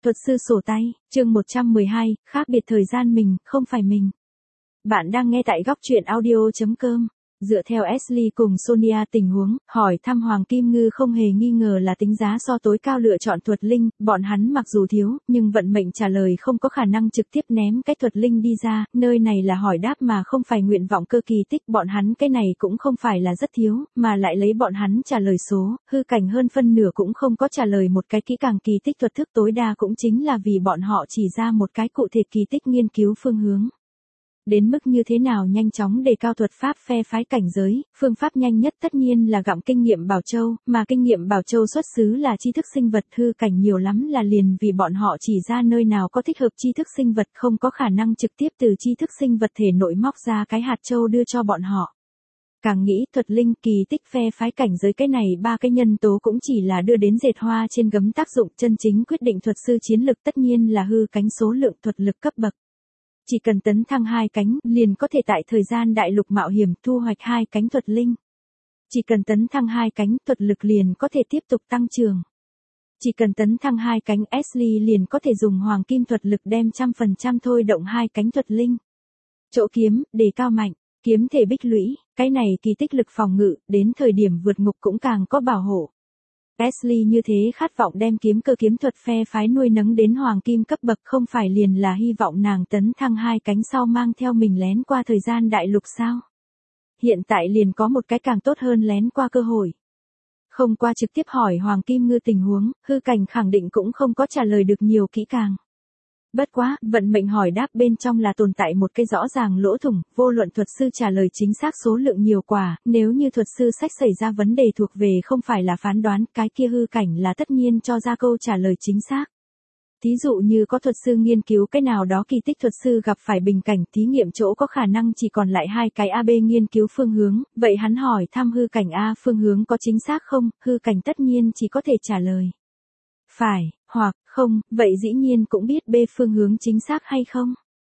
Thuật sư sổ tay, chương 112, khác biệt thời gian mình, không phải mình. Bạn đang nghe tại góc truyện audio.com. Dựa theo Ashley cùng Sonia tình huống, hỏi thăm Hoàng Kim Ngư không hề nghi ngờ là tính giá so tối cao lựa chọn thuật linh, bọn hắn mặc dù thiếu, nhưng vận mệnh trả lời không có khả năng trực tiếp ném cái thuật linh đi ra, nơi này là hỏi đáp mà không phải nguyện vọng cơ kỳ tích, bọn hắn cái này cũng không phải là rất thiếu, mà lại lấy bọn hắn trả lời số, hư cảnh hơn phân nửa cũng không có trả lời một cái kỹ càng kỳ tích thuật thức tối đa cũng chính là vì bọn họ chỉ ra một cái cụ thể kỳ tích nghiên cứu phương hướng. Đến mức như thế nào nhanh chóng đề cao thuật pháp phe phái cảnh giới, phương pháp nhanh nhất tất nhiên là gặm kinh nghiệm bảo châu, mà kinh nghiệm bảo châu xuất xứ là tri thức sinh vật, hư cảnh nhiều lắm là liền vì bọn họ chỉ ra nơi nào có thích hợp tri thức sinh vật, không có khả năng trực tiếp từ tri thức sinh vật thể nội móc ra cái hạt châu đưa cho bọn họ. Càng nghĩ thuật linh kỳ tích phe phái cảnh giới cái này ba cái nhân tố cũng chỉ là đưa đến dệt hoa trên gấm tác dụng, chân chính quyết định thuật sư chiến lực tất nhiên là hư cánh số lượng thuật lực cấp bậc. Chỉ cần tấn thăng 2 cánh, liền có thể tại thời gian đại lục mạo hiểm thu hoạch 2 cánh thuật linh. Chỉ cần tấn thăng 2 cánh, thuật lực liền có thể tiếp tục tăng trưởng. Chỉ cần tấn thăng 2 cánh, Ashley liền có thể dùng hoàng kim thuật lực đem 100% thôi động 2 cánh thuật linh. Chỗ kiếm, đề cao mạnh, kiếm thể bích lũy, cái này kỳ tích lực phòng ngự, đến thời điểm vượt ngục cũng càng có bảo hộ. Ashley như thế khát vọng đem kiếm cơ kiếm thuật phe phái nuôi nấng đến hoàng kim cấp bậc, không phải liền là hy vọng nàng tấn thăng 2 cánh sau mang theo mình lén qua thời gian đại lục sao? Hiện tại liền có một cái càng tốt hơn lén qua cơ hội. Không qua trực tiếp hỏi Hoàng Kim Ngư tình huống, hư cảnh khẳng định cũng không có trả lời được nhiều kỹ càng. Bất quá, vận mệnh hỏi đáp bên trong là tồn tại một cái rõ ràng lỗ thủng, vô luận thuật sư trả lời chính xác số lượng nhiều quả, nếu như thuật sư sách xảy ra vấn đề thuộc về không phải là phán đoán, cái kia hư cảnh là tất nhiên cho ra câu trả lời chính xác. Thí dụ như có thuật sư nghiên cứu cái nào đó kỳ tích thuật sư gặp phải bình cảnh thí nghiệm chỗ có khả năng chỉ còn lại 2 cái AB nghiên cứu phương hướng, vậy hắn hỏi thăm hư cảnh A phương hướng có chính xác không, hư cảnh tất nhiên chỉ có thể trả lời phải, hoặc không, vậy dĩ nhiên cũng biết B phương hướng chính xác hay không.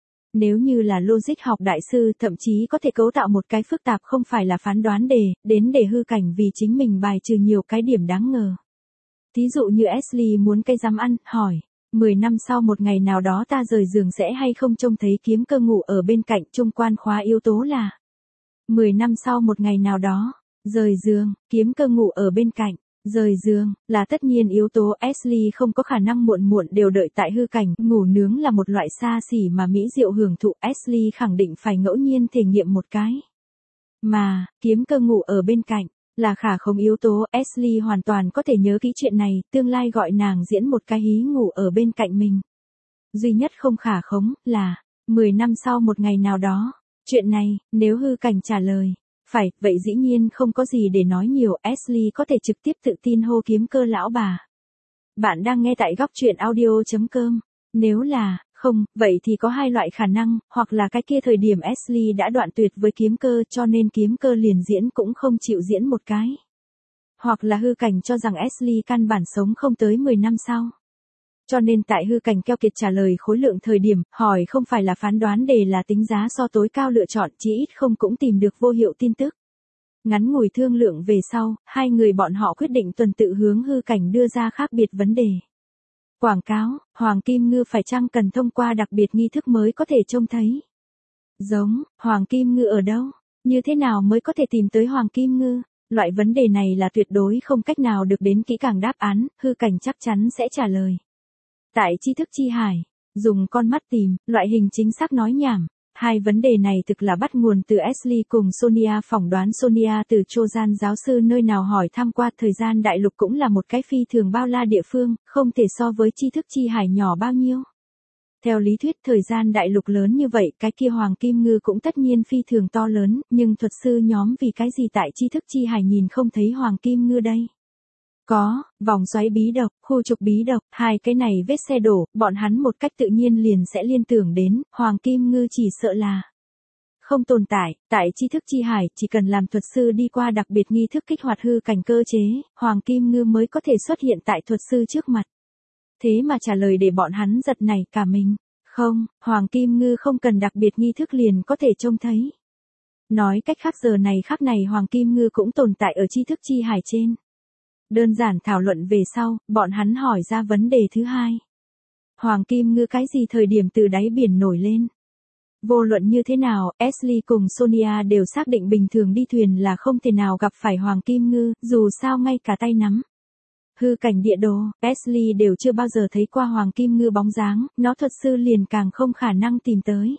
Nếu như là logic học đại sư thậm chí có thể cấu tạo một cái phức tạp không phải là phán đoán đề, đến để hư cảnh vì chính mình bài trừ nhiều cái điểm đáng ngờ. Thí dụ như Ashley muốn cây dám ăn, hỏi, 10 năm sau một ngày nào đó ta rời giường sẽ hay không trông thấy kiếm cơ ngủ ở bên cạnh, trung quan khóa yếu tố là 10 năm sau một ngày nào đó, rời giường, kiếm cơ ngủ ở bên cạnh. Rời giường, là tất nhiên yếu tố. Ashley không có khả năng muộn đều đợi tại hư cảnh, ngủ nướng là một loại xa xỉ mà mỹ diệu hưởng thụ, Ashley khẳng định phải ngẫu nhiên thể nghiệm một cái. Mà, kiếm cơ ngủ ở bên cạnh, là khả không yếu tố, Ashley hoàn toàn có thể nhớ kỹ chuyện này, tương lai gọi nàng diễn một cái hí ngủ ở bên cạnh mình. Duy nhất không khả khống, là, 10 năm sau một ngày nào đó, chuyện này, nếu hư cảnh trả lời. Phải, vậy dĩ nhiên không có gì để nói nhiều, Ashley có thể trực tiếp tự tin hô kiếm cơ lão bà. Bạn đang nghe tại góc truyện audio.com. Nếu là, không, vậy thì có 2 loại khả năng, hoặc là cái kia thời điểm Ashley đã đoạn tuyệt với kiếm cơ cho nên kiếm cơ liền diễn cũng không chịu diễn một cái. Hoặc là hư cảnh cho rằng Ashley căn bản sống không tới 10 năm sau. Cho nên tại hư cảnh keo kiệt trả lời khối lượng thời điểm, hỏi không phải là phán đoán đề là tính giá so tối cao lựa chọn, chí ít không cũng tìm được vô hiệu tin tức. Ngắn ngủi thương lượng về sau, 2 người bọn họ quyết định tuần tự hướng hư cảnh đưa ra khác biệt vấn đề. Quảng cáo, Hoàng Kim Ngư phải chăng cần thông qua đặc biệt nghi thức mới có thể trông thấy? Giống, Hoàng Kim Ngư ở đâu? Như thế nào mới có thể tìm tới Hoàng Kim Ngư? Loại vấn đề này là tuyệt đối không cách nào được đến kỹ càng đáp án, hư cảnh chắc chắn sẽ trả lời. Tại tri thức chi hải, dùng con mắt tìm, loại hình chính xác nói nhảm. 2 vấn đề này thực là bắt nguồn từ Ashley cùng Sonia, phỏng đoán Sonia từ Trojan giáo sư nơi nào hỏi tham qua, thời gian đại lục cũng là một cái phi thường bao la địa phương, không thể so với tri thức chi hải nhỏ bao nhiêu. Theo lý thuyết thời gian đại lục lớn như vậy, cái kia Hoàng Kim Ngư cũng tất nhiên phi thường to lớn, nhưng thuật sư nhóm vì cái gì tại tri thức chi hải nhìn không thấy Hoàng Kim Ngư đây? Có, vòng xoáy bí độc, khu trục bí độc, 2 cái này vết xe đổ, bọn hắn một cách tự nhiên liền sẽ liên tưởng đến, Hoàng Kim Ngư chỉ sợ là không tồn tại tri thức chi hải, chỉ cần làm thuật sư đi qua đặc biệt nghi thức kích hoạt hư cảnh cơ chế, Hoàng Kim Ngư mới có thể xuất hiện tại thuật sư trước mặt. Thế mà trả lời để bọn hắn giật nảy cả mình, không, Hoàng Kim Ngư không cần đặc biệt nghi thức liền có thể trông thấy. Nói cách khác giờ này khắc này Hoàng Kim Ngư cũng tồn tại ở tri thức chi hải trên. Đơn giản thảo luận về sau, bọn hắn hỏi ra vấn đề thứ 2. Hoàng Kim Ngư cái gì thời điểm từ đáy biển nổi lên? Vô luận như thế nào, Ashley cùng Sonia đều xác định bình thường đi thuyền là không thể nào gặp phải Hoàng Kim Ngư, dù sao ngay cả tay nắm. Hư cảnh địa đồ, Ashley đều chưa bao giờ thấy qua Hoàng Kim Ngư bóng dáng, nó thật sự liền càng không khả năng tìm tới.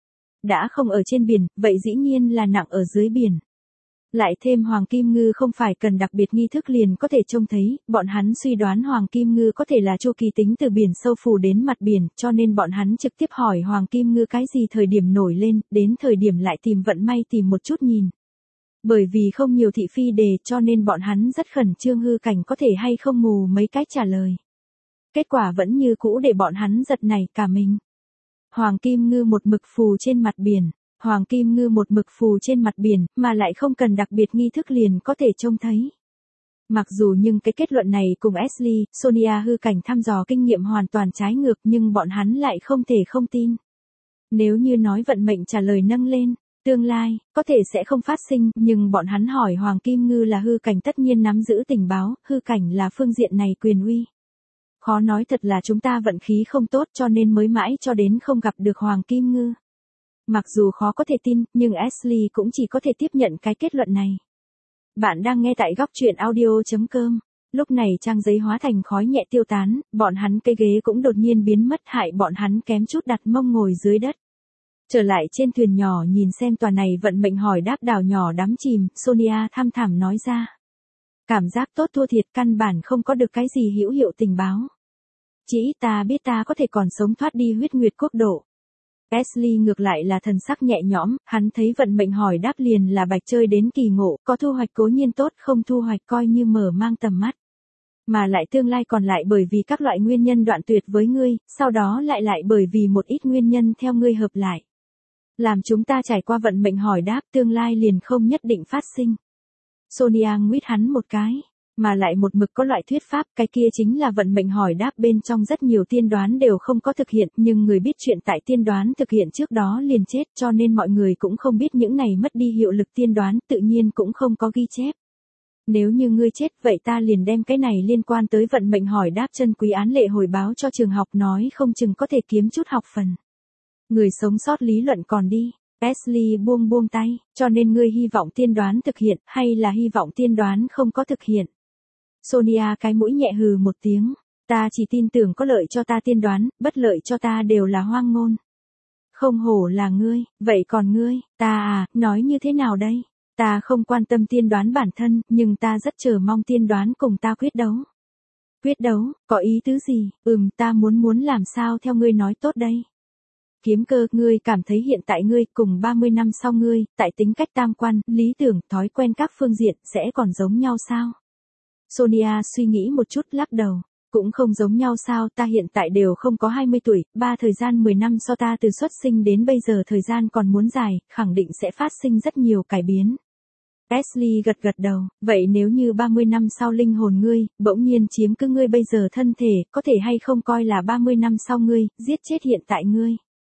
Đã không ở trên biển, vậy dĩ nhiên là nặng ở dưới biển. Lại thêm Hoàng Kim Ngư không phải cần đặc biệt nghi thức liền có thể trông thấy, bọn hắn suy đoán Hoàng Kim Ngư có thể là chu kỳ tính từ biển sâu phù đến mặt biển, cho nên bọn hắn trực tiếp hỏi Hoàng Kim Ngư cái gì thời điểm nổi lên, đến thời điểm lại tìm vận may tìm một chút nhìn. Bởi vì không nhiều thị phi đề cho nên bọn hắn rất khẩn trương hư cảnh có thể hay không mù mấy cách trả lời. Kết quả vẫn như cũ để bọn hắn giật nảy cả mình. Hoàng Kim Ngư một mực phù trên mặt biển. Hoàng Kim Ngư một mực phù trên mặt biển, mà lại không cần đặc biệt nghi thức liền có thể trông thấy. Mặc dù nhưng cái kết luận này cùng Ashley, Sonia hư cảnh thăm dò kinh nghiệm hoàn toàn trái ngược nhưng bọn hắn lại không thể không tin. Nếu như nói vận mệnh trả lời nâng lên, tương lai, có thể sẽ không phát sinh, nhưng bọn hắn hỏi Hoàng Kim Ngư là hư cảnh tất nhiên nắm giữ tình báo, hư cảnh là phương diện này quyền uy. Khó nói thật là chúng ta vận khí không tốt cho nên mới mãi cho đến không gặp được Hoàng Kim Ngư. Mặc dù khó có thể tin, nhưng Ashley cũng chỉ có thể tiếp nhận cái kết luận này. Bạn đang nghe tại góc truyện audio.com. Lúc này trang giấy hóa thành khói nhẹ tiêu tán, bọn hắn cây ghế cũng đột nhiên biến mất hại bọn hắn kém chút đặt mông ngồi dưới đất. Trở lại trên thuyền nhỏ nhìn xem tòa này vận mệnh hỏi đáp đảo nhỏ đắm chìm, Sonia thăm thẳm nói ra. Cảm giác tốt thua thiệt căn bản không có được cái gì hữu hiệu tình báo. Chỉ ta biết ta có thể còn sống thoát đi huyết nguyệt quốc độ. Ashley ngược lại là thần sắc nhẹ nhõm, hắn thấy vận mệnh hỏi đáp liền là bạch chơi đến kỳ ngộ, có thu hoạch cố nhiên tốt, không thu hoạch coi như mở mang tầm mắt. Mà lại tương lai còn lại bởi vì các loại nguyên nhân đoạn tuyệt với ngươi, sau đó lại bởi vì một ít nguyên nhân theo ngươi hợp lại. Làm chúng ta trải qua vận mệnh hỏi đáp tương lai liền không nhất định phát sinh. Sonia nguyết hắn một cái. Mà lại một mực có loại thuyết pháp, cái kia chính là vận mệnh hỏi đáp bên trong rất nhiều tiên đoán đều không có thực hiện, nhưng người biết chuyện tại tiên đoán thực hiện trước đó liền chết, cho nên mọi người cũng không biết những này mất đi hiệu lực tiên đoán, tự nhiên cũng không có ghi chép. Nếu như ngươi chết, vậy ta liền đem cái này liên quan tới vận mệnh hỏi đáp chân quý án lệ hồi báo cho trường học nói không chừng có thể kiếm chút học phần. Người sống sót lý luận còn đi. Ashley buông tay, cho nên ngươi hy vọng tiên đoán thực hiện, hay là hy vọng tiên đoán không có thực hiện. Sonia cái mũi nhẹ hừ một tiếng, ta chỉ tin tưởng có lợi cho ta tiên đoán, bất lợi cho ta đều là hoang ngôn. Không hổ là ngươi, vậy còn ngươi, ta nói như thế nào đây? Ta không quan tâm tiên đoán bản thân, nhưng ta rất chờ mong tiên đoán cùng ta quyết đấu. Quyết đấu, có ý tứ gì? Ta muốn làm sao theo ngươi nói tốt đây? Kiếm Cơ, ngươi cảm thấy hiện tại ngươi cùng 30 năm sau ngươi, tại tính cách tam quan, lý tưởng, thói quen các phương diện sẽ còn giống nhau sao? Sonia suy nghĩ một chút lắc đầu. Cũng không giống nhau sao, ta hiện tại đều không có 20 tuổi, thời gian 10 năm so ta từ xuất sinh đến bây giờ thời gian còn muốn dài, khẳng định sẽ phát sinh rất nhiều cải biến. Ashley gật đầu, vậy nếu như 30 năm sau linh hồn ngươi, bỗng nhiên chiếm cứ ngươi bây giờ thân thể, có thể hay không coi là 30 năm sau ngươi, giết chết hiện tại ngươi.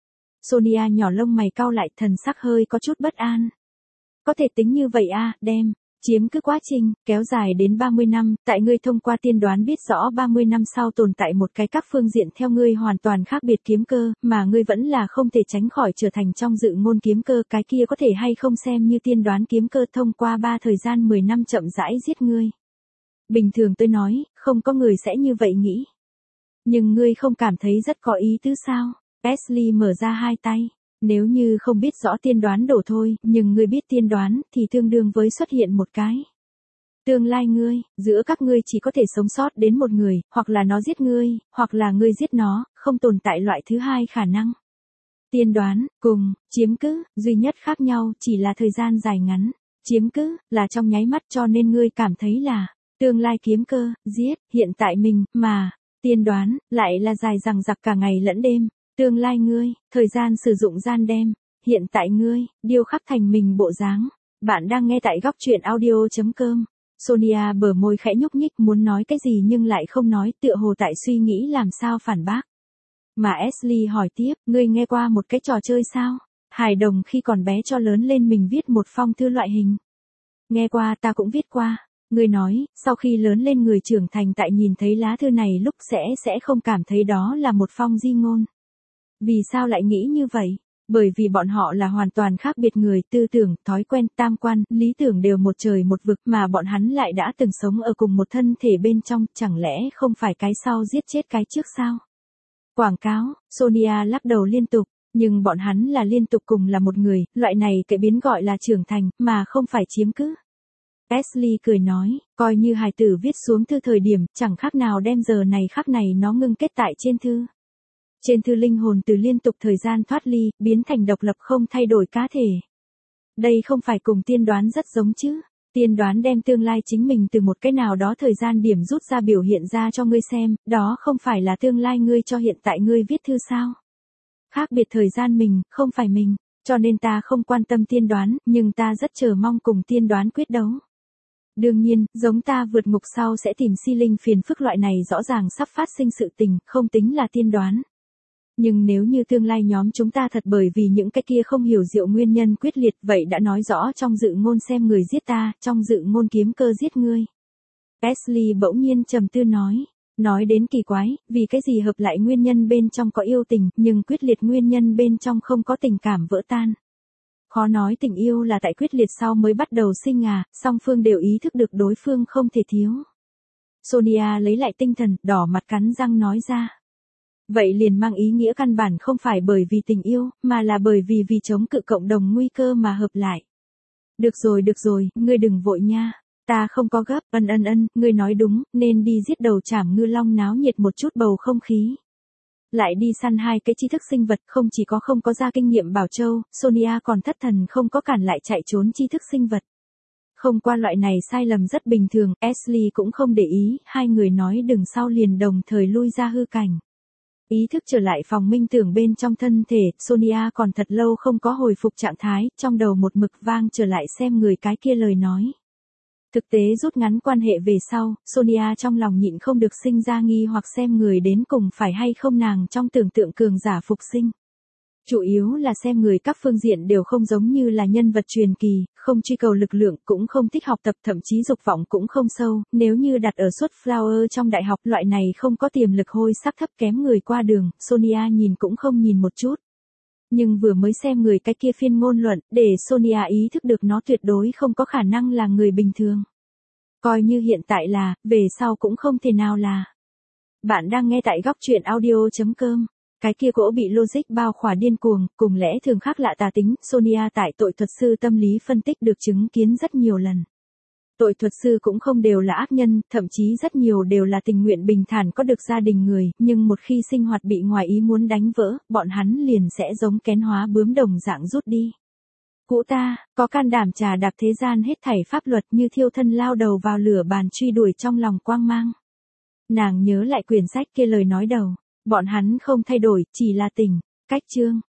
Sonia nhỏ lông mày cau lại, thần sắc hơi có chút bất an. Có thể tính như vậy đem. Chiếm cứ quá trình, kéo dài đến 30 năm, tại ngươi thông qua tiên đoán biết rõ 30 năm sau tồn tại một cái các phương diện theo ngươi hoàn toàn khác biệt kiếm cơ, mà ngươi vẫn là không thể tránh khỏi trở thành trong dự ngôn kiếm cơ, cái kia có thể hay không xem như tiên đoán kiếm cơ thông qua thời gian 10 năm chậm rãi giết ngươi. Bình thường tôi nói, không có người sẽ như vậy nghĩ. Nhưng ngươi không cảm thấy rất có ý tứ sao? Ashley mở ra hai tay. Nếu như không biết rõ tiên đoán đổ thôi, nhưng ngươi biết tiên đoán, thì tương đương với xuất hiện một cái. Tương lai ngươi, giữa các ngươi chỉ có thể sống sót đến một người, hoặc là nó giết ngươi, hoặc là ngươi giết nó, không tồn tại loại thứ hai khả năng. Tiên đoán, cùng, chiếm cứ, duy nhất khác nhau chỉ là thời gian dài ngắn. Chiếm cứ, là trong nháy mắt cho nên ngươi cảm thấy là, tương lai kiếm cơ, giết, hiện tại mình, mà, tiên đoán, lại là dài dằng dặc cả ngày lẫn đêm. Tương lai ngươi, thời gian sử dụng gian đem, hiện tại ngươi, điêu khắc thành mình bộ dáng. Bạn đang nghe tại góc truyện audio.com. Sonia bờ môi khẽ nhúc nhích muốn nói cái gì nhưng lại không nói, tựa hồ tại suy nghĩ làm sao phản bác. Mà Ashley hỏi tiếp, ngươi nghe qua một cái trò chơi sao? Hài đồng khi còn bé cho lớn lên mình viết một phong thư loại hình. Nghe qua, ta cũng viết qua. Ngươi nói, sau khi lớn lên người trưởng thành tại nhìn thấy lá thư này lúc sẽ không cảm thấy đó là một phong di ngôn. Vì sao lại nghĩ như vậy? Bởi vì bọn họ là hoàn toàn khác biệt người, tư tưởng, thói quen, tam quan, lý tưởng đều một trời một vực mà bọn hắn lại đã từng sống ở cùng một thân thể bên trong, chẳng lẽ không phải cái sau giết chết cái trước sao? Quảng cáo, Sonia lắc đầu liên tục, nhưng bọn hắn là liên tục cùng là một người, loại này cái biến gọi là trưởng thành, mà không phải chiếm cứ. Ashley cười nói, coi như hài tử viết xuống thư thời điểm, chẳng khác nào đem giờ này khắc này nó ngưng kết tại trên thư. Trên thư linh hồn từ liên tục thời gian thoát ly, biến thành độc lập không thay đổi cá thể. Đây không phải cùng tiên đoán rất giống chứ. Tiên đoán đem tương lai chính mình từ một cái nào đó thời gian điểm rút ra biểu hiện ra cho ngươi xem, đó không phải là tương lai ngươi cho hiện tại ngươi viết thư sao. Khác biệt thời gian mình, không phải mình, cho nên ta không quan tâm tiên đoán, nhưng ta rất chờ mong cùng tiên đoán quyết đấu. Đương nhiên, giống ta vượt ngục sau sẽ tìm si linh phiền phức loại này rõ ràng sắp phát sinh sự tình, không tính là tiên đoán. Nhưng nếu như tương lai nhóm chúng ta thật bởi vì những cái kia không hiểu diệu nguyên nhân quyết liệt vậy đã nói rõ trong dự ngôn xem người giết ta, trong dự ngôn kiếm cơ giết ngươi. Ashley bỗng nhiên trầm tư nói đến kỳ quái, vì cái gì hợp lại nguyên nhân bên trong có yêu tình, nhưng quyết liệt nguyên nhân bên trong không có tình cảm vỡ tan. Khó nói tình yêu là tại quyết liệt sau mới bắt đầu sinh song phương đều ý thức được đối phương không thể thiếu. Sonia lấy lại tinh thần, đỏ mặt cắn răng nói ra. Vậy liền mang ý nghĩa căn bản không phải bởi vì tình yêu, mà là bởi vì chống cự cộng đồng nguy cơ mà hợp lại. Được rồi, ngươi đừng vội nha. Ta không có gấp, ngươi nói đúng, nên đi giết đầu trảm ngư long náo nhiệt một chút bầu không khí. Lại đi săn hai cái tri thức sinh vật không chỉ có không có ra kinh nghiệm bảo châu, Sonia còn thất thần không có cản lại chạy trốn tri thức sinh vật. Không qua loại này sai lầm rất bình thường, Ashley cũng không để ý, hai người nói đừng sau liền đồng thời lui ra hư cảnh. Ý thức trở lại phòng minh tưởng bên trong thân thể, Sonia còn thật lâu không có hồi phục trạng thái, trong đầu một mực vang trở lại xem người cái kia lời nói. Thực tế rút ngắn quan hệ về sau, Sonia trong lòng nhịn không được sinh ra nghi hoặc xem người đến cùng phải hay không nàng trong tưởng tượng cường giả phục sinh. Chủ yếu là xem người các phương diện đều không giống như là nhân vật truyền kỳ, không truy cầu lực lượng, cũng không thích học tập, thậm chí dục vọng cũng không sâu, nếu như đặt ở suất flower trong đại học loại này không có tiềm lực hôi sắc thấp kém người qua đường, Sonia nhìn cũng không nhìn một chút. Nhưng vừa mới xem người cái kia phiên ngôn luận, để Sonia ý thức được nó tuyệt đối không có khả năng là người bình thường. Coi như hiện tại là, về sau cũng không thể nào là. Bạn đang nghe tại góc truyện audio.com. Cái kia gỗ bị logic bao khỏa điên cuồng, cùng lẽ thường khác lạ tà tính, Sonia tại tội thuật sư tâm lý phân tích được chứng kiến rất nhiều lần. Tội thuật sư cũng không đều là ác nhân, thậm chí rất nhiều đều là tình nguyện bình thản có được gia đình người, nhưng một khi sinh hoạt bị ngoài ý muốn đánh vỡ, bọn hắn liền sẽ giống kén hóa bướm đồng dạng rút đi. Cụ ta, có can đảm trà đạp thế gian hết thảy pháp luật như thiêu thân lao đầu vào lửa bàn truy đuổi trong lòng quang mang. Nàng nhớ lại quyển sách kia lời nói đầu. Bọn hắn không thay đổi, chỉ là tình, cách chương.